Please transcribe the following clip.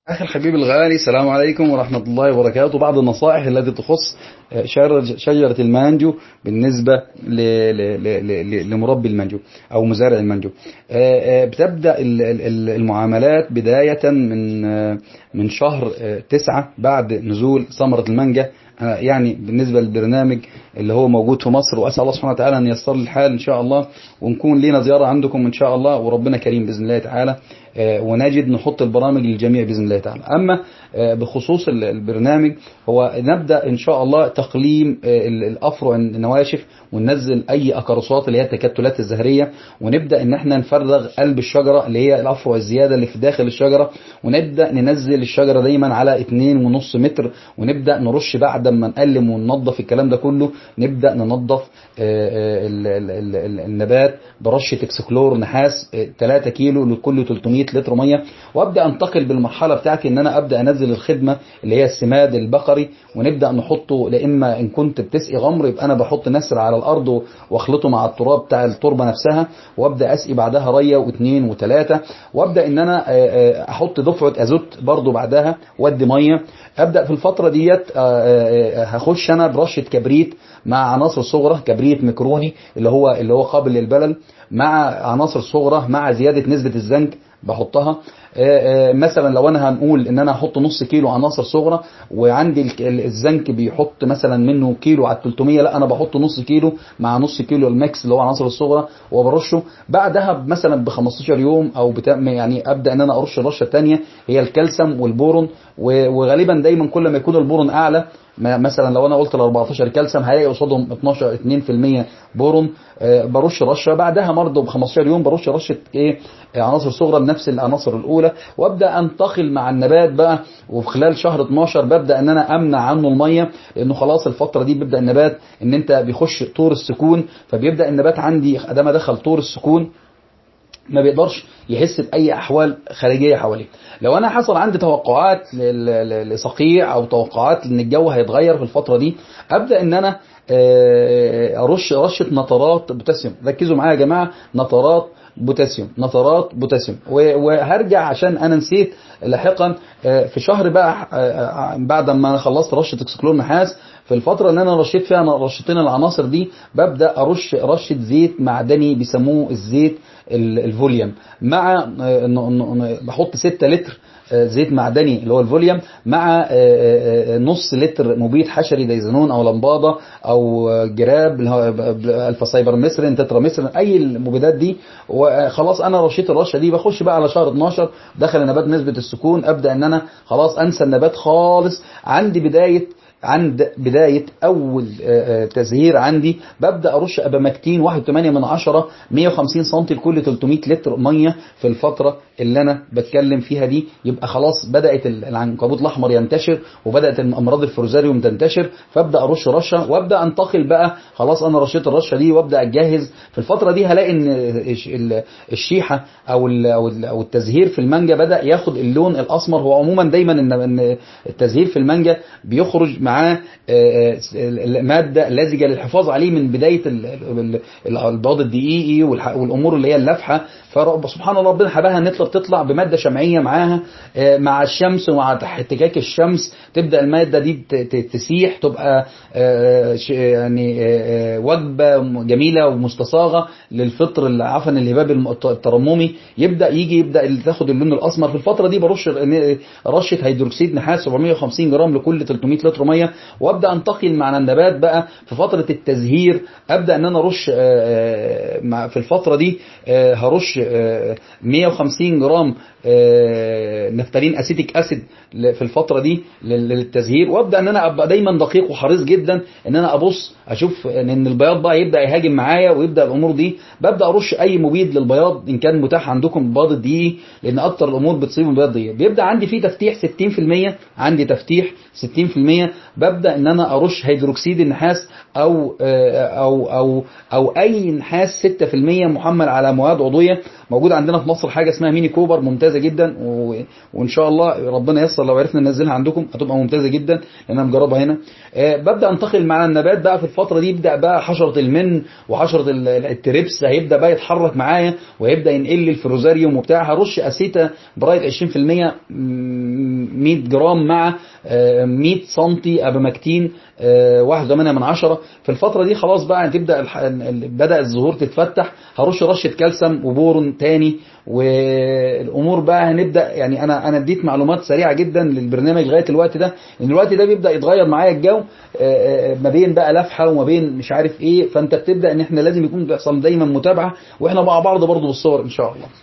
أخي الحبيب الغالي، السلام عليكم ورحمة الله وبركاته. بعض النصائح التي تخص شجرة المانجو بالنسبة لمربي المانجو أو مزارع المانجو. بتبدأ المعاملات بداية من شهر 9 بعد نزول ثمرة المانجا. يعني بالنسبة للبرنامج اللي هو موجود في مصر، وأسأل الله سبحانه وتعالى أن ييسر لي الحال إن شاء الله، ونكون لنا زيارة عندكم إن شاء الله، وربنا كريم بإذن الله تعالى. ونجد نحط البرامج للجميع بإذن الله تعالى. أما بخصوص البرنامج، هو نبدأ إن شاء الله تقليم الأفرع النواشف، وننزل أي أكروسات اللي هي التكتلات الزهرية، ونبدأ إن احنا نفرغ قلب الشجرة اللي هي الأفرع الزيادة اللي في داخل الشجرة، ونبدأ ننزل الشجرة دايما على 2.5 متر، ونبدأ نرش بعد ما نقلم وننظف الكلام ده كله. نبدأ ننظف النبات برشة اكسكلور نحاس 3 كيلو لكل 300 لتر ميه. وابدا انتقل بالمرحله بتاعتي ان انا ابدا انزل الخدمه اللي هي السماد البقري، ونبدا نحطه. لا اما ان كنت بتسقي غمر يبقى انا بحط نسر على الارض واخلطه مع التراب بتاع التربه نفسها، وابدا اسقي بعدها ريه واثنين وثلاثه، وابدا ان انا احط دفعه ازوت برضو بعدها وادي ميه. ابدا في الفتره ديت هخش انا برشه كبريت مع عناصر صغرى، كبريت ميكروني اللي هو قابل للبلل، مع عناصر صغرى، مع زياده نسبه الزنك بحطها. مثلا لو انا هنقول ان انا هحط نص كيلو عناصر صغرى، وعندي الزنك بيحط مثلا منه كيلو على 300، لا انا بحط نص كيلو مع نص كيلو الماكس اللي هو عناصر الصغرى وبرشه. بعدها مثلا ب 15 يوم او يعني ابدا ان انا ارش الرشه الثانيه هي الكالسيوم والبورون. وغالبا دايما كل ما يكون البورون اعلى، مثلا لو انا قلت ال 14 كالسيوم هلاقي قصادهم 12 2% بورون. برش رشه بعدها برضه ب 15 يوم برش رشه ايه، عناصر صغرى بنفس العناصر الاولى، وابدا انتقل مع النبات بقى. وفي خلال شهر 12 ببدا ان انا امنع عنه الميه، لانه خلاص الفتره دي بيبدا النبات ان انت بيخش طور السكون، فبيبدا النبات عندي ادام دخل طور السكون ما بيقدرش يحس باي احوال خارجيه حواليه. لو انا حصل عندي توقعات لصقيع او توقعات ان الجو هيتغير في الفتره دي، ابدا ان انا ارش رشه نترات بوتاسيوم. ركزوا معايا يا جماعه، نترات بوتاسيوم، نترات بوتاسيوم. وهرجع عشان انا نسيت لاحقا. في شهر بقى بعد ما انا خلصت رشه اكسكلور نحاس، في الفتره اللي انا رشيت فيها انا رشتين العناصر دي، ببدا ارش رشه زيت معدني بيسموه الزيت الفوليوم، مع بحط 6 لتر زيت معدني اللي هو الفوليوم، مع نص لتر مبيد حشري دايزنون او لمباده او جراب اللي هو الفا سايبر مصرين تترا مصرين، اي المبيدات دي. وخلاص انا رشيت الرشه دي، بخش بقى على شهر 12 دخل النبات نسبه السكون، ابدا ان انا خلاص انسى النبات خالص. عند بداية أول تزهير عندي ببدأ أرش أبامكتين 1.8 150 سم لكل 300 لتر مية في الفترة اللي أنا بتكلم فيها دي. يبقى خلاص بدأت العنكبوت الأحمر ينتشر، وبدأت الأمراض الفروزاريوم تنتشر، فابدأ أرش رشة وابدأ أنتقل بقى. خلاص أنا رشيت الرشة دي وابدأ أجهز. في الفترة دي هلاقي إن الشيحة أو التزهير في المانجا بدأ ياخد اللون الأسمر. هو عموما دايما إن التزهير في المانجا بيخرج معاه مادة لزجة للحفاظ عليه من بداية البياض الدقيقي والأمور اللي هي اللفحة. فسبحان الله ربنا حباها ان تطلع بمادة شمعية معاها، مع الشمس ومع احتكاك الشمس تبدأ المادة دي تسيح، تبقى يعني وجبة جميلة ومستصاغة للفطر عفوا الهباب الترممي. يبدأ تاخد اللون الأسمر. في الفترة دي برش رشة هيدروكسيد نحاس 750 جرام لكل 300 لتر مية، وابدا انتقل مع النبات بقى في فتره التزهير. ابدا ان انا ارش في الفتره دي هرش 150 جرام نفتالين اسيتيك اسيد في الفتره دي للتزهير. وابدا ان انا ابقى دايما دقيق وحريص جدا ان انا ابص اشوف ان البياض بقى يبدا يهاجم معايا ويبدا الامور دي. ببدا ارش اي مبيد للبياض ان كان متاح عندكم البياض الدقيقي، لان اكتر الامور بتصيب البياض دي. بيبدا عندي فيه تفتيح 60%، عندي تفتيح 60%. ببدا ان انا ارش هيدروكسيد النحاس او اي نحاس 6% محمل على مواد عضويه. موجود عندنا في مصر حاجه اسمها ميني كوبر ممتازه جدا، وان شاء الله ربنا ييسر لو عرفنا ننزلها عندكم هتبقى ممتازه جدا لان انا مجربها هنا. ببدا انتقل مع النبات بقى في الفتره دي. يبدا بقى حشره المن وحشره التريبس هيبدا بقى يتحرك معايا، وهيبدا ينقل لي الفروزاريوم وبتاع. هرش اسيتا برايت 20%، 100 جرام مع 100 سنتي ابامكتين 1.8. في الفترة دي خلاص بقى هتبدأ بدأ الزهور تتفتح، هرش رشة كالسيوم وبورون تاني، والامور بقى هنبدأ. يعني انا اديت معلومات سريعة جدا للبرنامج لغاية الوقت ده، لان الوقت ده بيبدأ يتغير معايا الجو ما بين بقى لفحة وما بين مش عارف ايه، فانت بتبدأ ان احنا لازم يكون بيحصل دايما متابعة، واحنا مع بعض برضو بالصور ان شاء الله.